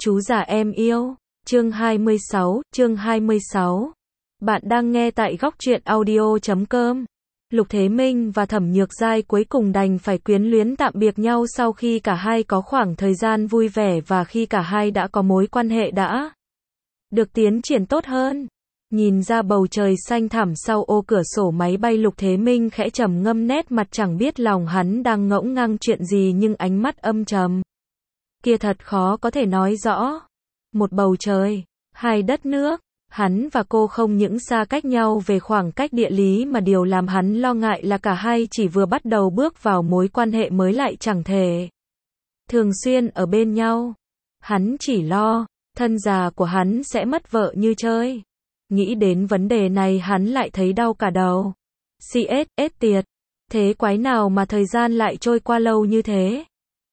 Chú già em yêu. Chương 26. Bạn đang nghe tại góc truyện audio.com. Lục Thế Minh và Thẩm Nhược Giai cuối cùng đành phải quyến luyến tạm biệt nhau sau khi cả hai có khoảng thời gian vui vẻ và khi cả hai đã có mối quan hệ đã được tiến triển tốt hơn. Nhìn ra bầu trời xanh thẳm sau ô cửa sổ máy bay, Lục Thế Minh khẽ trầm ngâm, nét mặt chẳng biết lòng hắn đang ngẫm ngăng chuyện gì nhưng ánh mắt âm trầm kia thật khó có thể nói rõ. Một bầu trời, hai đất nước, hắn và cô không những xa cách nhau về khoảng cách địa lý mà điều làm hắn lo ngại là cả hai chỉ vừa bắt đầu bước vào mối quan hệ mới lại chẳng thể thường xuyên ở bên nhau. Hắn chỉ lo, thân già của hắn sẽ mất vợ như chơi. Nghĩ đến vấn đề này hắn lại thấy đau cả đầu. CSS tiệt, thế quái nào mà thời gian lại trôi qua lâu như thế.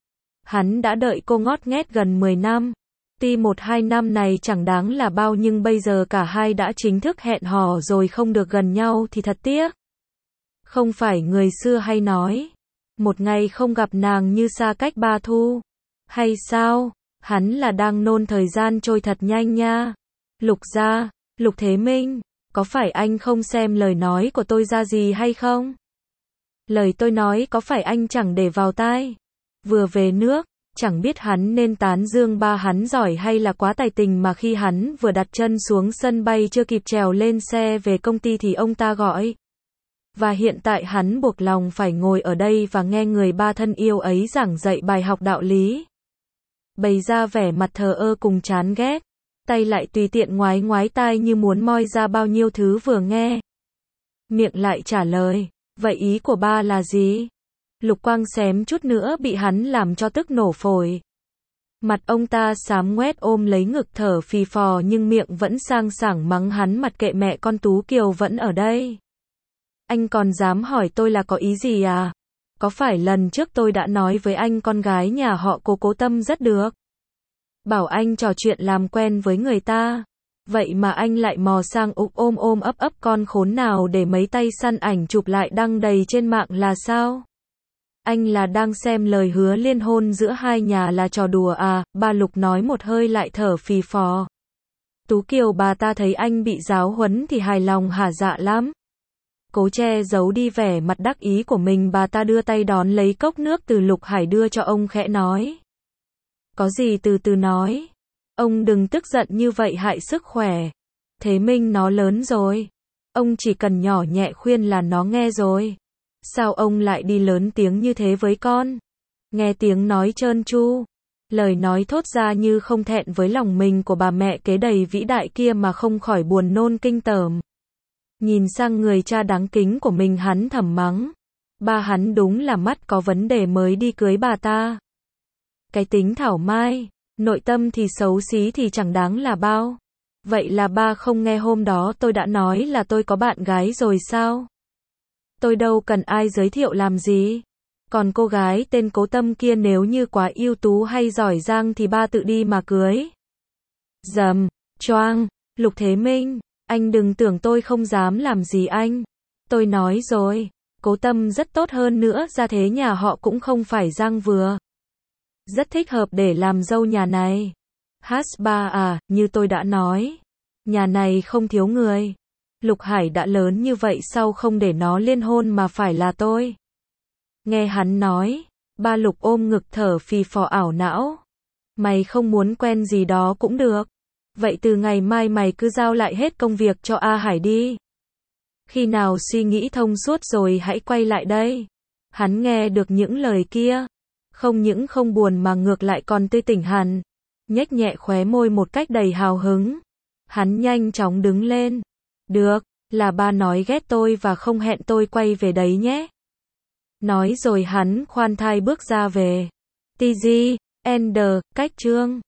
Hắn đã đợi cô ngót nghét gần 10 năm. Tuy 1-2 năm này chẳng đáng là bao nhưng bây giờ cả hai đã chính thức hẹn hò rồi không được gần nhau thì thật tiếc. Không phải người xưa hay nói, một ngày không gặp nàng như xa cách 3 thu. Hay sao? Hắn là đang nôn thời gian trôi thật nhanh nha. Lục gia, Lục Thế Minh, có phải anh không xem lời nói của tôi ra gì hay không? Lời tôi nói có phải anh chẳng để vào tai? Vừa về nước, chẳng biết hắn nên tán dương ba hắn giỏi hay là quá tài tình mà khi hắn vừa đặt chân xuống sân bay chưa kịp trèo lên xe về công ty thì ông ta gọi. Và hiện tại hắn buộc lòng phải ngồi ở đây và nghe người ba thân yêu ấy giảng dạy bài học đạo lý. Bày ra vẻ mặt thờ ơ cùng chán ghét, tay lại tùy tiện ngoái tai như muốn moi ra bao nhiêu thứ vừa nghe. Miệng lại trả lời, vậy ý của ba là gì? Lục Quang xém chút nữa bị hắn làm cho tức nổ phổi. Mặt ông ta xám ngoét ôm lấy ngực thở phì phò nhưng miệng vẫn sang sảng mắng hắn, mặc kệ mẹ con Tú Kiều vẫn ở đây. Anh còn dám hỏi tôi là có ý gì à? Có phải lần trước tôi đã nói với anh con gái nhà họ Cố Tâm rất được? Bảo anh trò chuyện làm quen với người ta. Vậy mà anh lại mò sang ôm ấp con khốn nào để mấy tay săn ảnh chụp lại đăng đầy trên mạng là sao? Anh là đang xem lời hứa liên hôn giữa hai nhà là trò đùa à? Ba Lục nói một hơi lại thở phì phò. Tú Kiều bà ta thấy anh bị giáo huấn thì hài lòng hả dạ lắm. Cố che giấu đi vẻ mặt đắc ý của mình, bà ta đưa tay đón lấy cốc nước từ Lục Hải đưa cho ông, khẽ nói. Có gì từ từ nói. Ông đừng tức giận như vậy hại sức khỏe. Thế Minh nó lớn rồi. Ông chỉ cần nhỏ nhẹ khuyên là nó nghe rồi. Sao ông lại đi lớn tiếng như thế với con? Nghe tiếng nói trơn tru, lời nói thốt ra như không thẹn với lòng mình của bà mẹ kế đầy vĩ đại kia mà không khỏi buồn nôn kinh tởm. Nhìn sang người cha đáng kính của mình, hắn thầm mắng. Ba hắn đúng là mắt có vấn đề mới đi cưới bà ta. Cái tính thảo mai, nội tâm thì xấu xí thì chẳng đáng là bao. Vậy là ba không nghe hôm đó tôi đã nói là tôi có bạn gái rồi sao? Tôi đâu cần ai giới thiệu làm gì. Còn cô gái tên Cố Tâm kia nếu như quá ưu tú hay giỏi giang thì ba tự đi mà cưới. Dầm, choang, Lục Thế Minh, anh đừng tưởng tôi không dám làm gì anh. Tôi nói rồi, Cố Tâm rất tốt, hơn nữa gia thế nhà họ cũng không phải giang vừa. Rất thích hợp để làm dâu nhà này. H3 à, như tôi đã nói, nhà này không thiếu người. Lục Hải đã lớn như vậy sao không để nó liên hôn mà phải là tôi? Nghe hắn nói, ba Lục ôm ngực thở phì phò ảo não. Mày không muốn quen gì đó cũng được. Vậy từ ngày mai mày cứ giao lại hết công việc cho A Hải đi. Khi nào suy nghĩ thông suốt rồi hãy quay lại đây. Hắn nghe được những lời kia, không những không buồn mà ngược lại còn tươi tỉnh hẳn. Nhếch nhẹ khóe môi một cách đầy hào hứng. Hắn nhanh chóng đứng lên. Được, là ba nói ghét tôi và không hẹn tôi quay về đấy nhé. Nói rồi hắn khoan thai bước ra về. TG, Ender, cách chương.